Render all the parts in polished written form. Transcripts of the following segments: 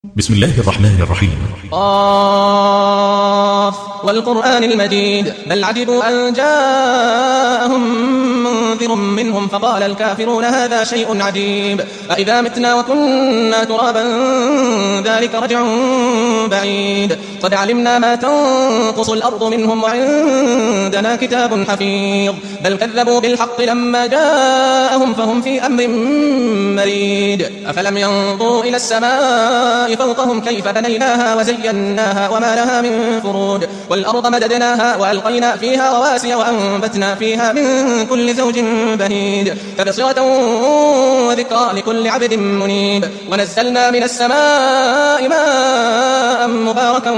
بسم الله الرحمن الرحيم. قاف والقرآن المجيد بل عجبوا أن جاءهم منذر منهم فقال الكافرون هذا شيء عجيب أإذا متنا وكنا ترابا ذلك رجع بعيد قد علمنا ما تنقص الأرض منهم وعندنا كتاب حفيظ بل كذبوا بالحق لما جاءهم فهم في أمر مريد أفلم ينظروا إلى السماء فوقهم كيف بنيناها وزيناها وما لها من فروج والأرض مددناها وألقينا فيها رواسي وأنبتنا فيها من كل زوج بهيج تبصرة وذكرى لكل عبد منيب ونزلنا من السماء ماء مباركا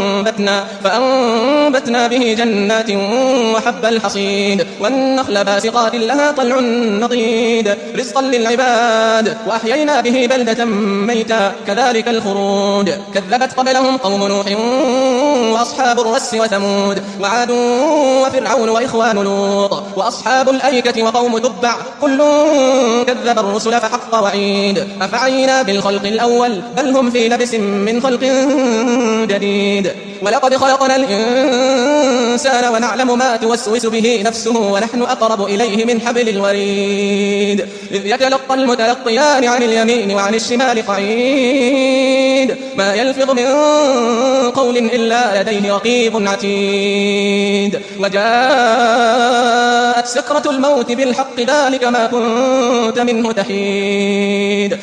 فأنبتنا به جنات وحب الحصيد والنخل باسقات لها طلع نضيد رزقا للعباد وأحيينا به بلدة ميتا كذلك الخروج كذبت قبلهم قوم نوح وأصحاب الرس وثمود وعاد وفرعون وإخوان لوط وأصحاب الأيكة وقوم تبع كل كذب الرسل فحق وعيد أفعينا بالخلق الأول بل هم في لبس من خلق جديد ولقد خلقنا الإنسان ونعلم ما توسوس به نفسه ونحن أقرب إليه من حبل الوريد إذ يتلقى المتلقيان عن اليمين وعن الشمال قعيد ما يلفظ من قول إلا لديه رقيب عتيد وجاءت سكرة الموت بالحق ذلك ما كنت منه تحيد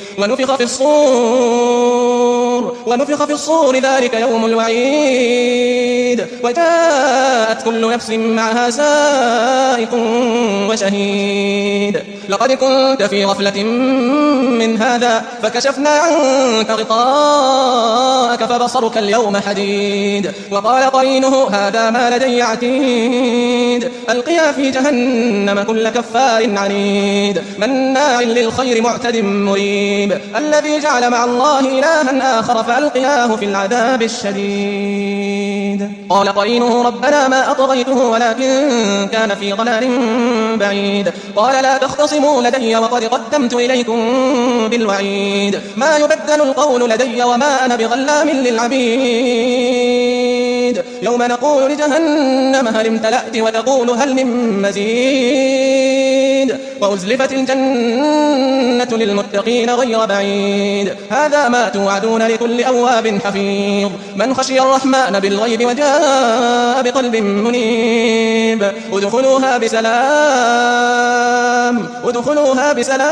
ونفخ في الصور ذلك يوم الوعيد وجاءت كل نفس معها سائق وشهيد لقد كنت في غفلة من هذا فكشفنا عنك غطاءك فبصرك اليوم حديد وقال قرينه هذا ما لدي عتيد ألقيا في جهنم كل كفار عنيد مناع للخير معتد مريب الذي جعل مع الله إلها آخر فألقياه في العذاب الشديد قال قرينه ربنا ما أطغيته ولكن كان في ضلال بعيد قال لا تختصموا لدي وقد قدمت إليكم بالوعيد ما يبدل القول لدي وما أنا بظلام للعبيد يوم نقول لجهنم هل امتلأت وتقول هل من مزيد وأزلفت الجنة للمتقين غير بعيد هذا ما توعدون لكل أواب حفيظ من خشي الرحمن بالغيب وجاء بقلب منيب ادخلوها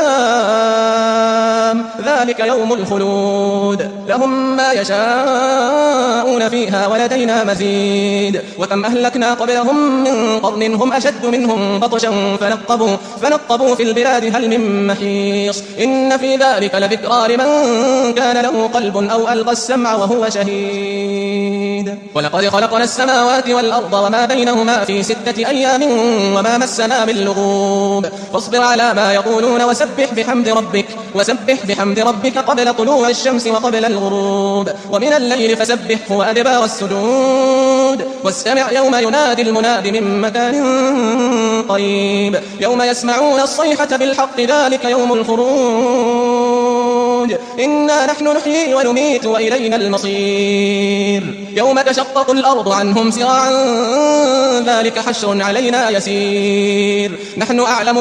بسلام ذلك يوم الخلود لهم ما يشاءون فيها ولدينا مزيد وكم أهلكنا قبلهم من قرن هم أشد منهم بطشا فنقبوا في البلاد هل من محيص إن في ذلك لذكرى لمن كان له قلب أو ألقى السمع وهو شهيد ولقد خلقنا السماوات والأرض وما بينهما في 6 أيام وما مسنا من لغوب فاصبر على ما يقولون وسبح بحمد ربك قبل طلوع الشمس وقبل الغروب ومن الليل فسبحه وأدبار السجود واستمع يوم ينادي المناد من مكان قريب يوم يسمعون الصيحة بالحق ذلك يوم الخروج إنا نحن نحيي ونميت وإلينا المصير يوم تشقق الأرض عنهم سراعا ذلك حشر علينا يسير نحن أعلم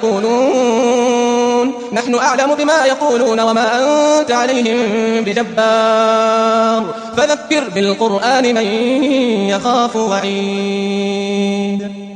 بما يقولون وما أنت عليهم بجبار فذكر بالقرآن من يخاف وعيد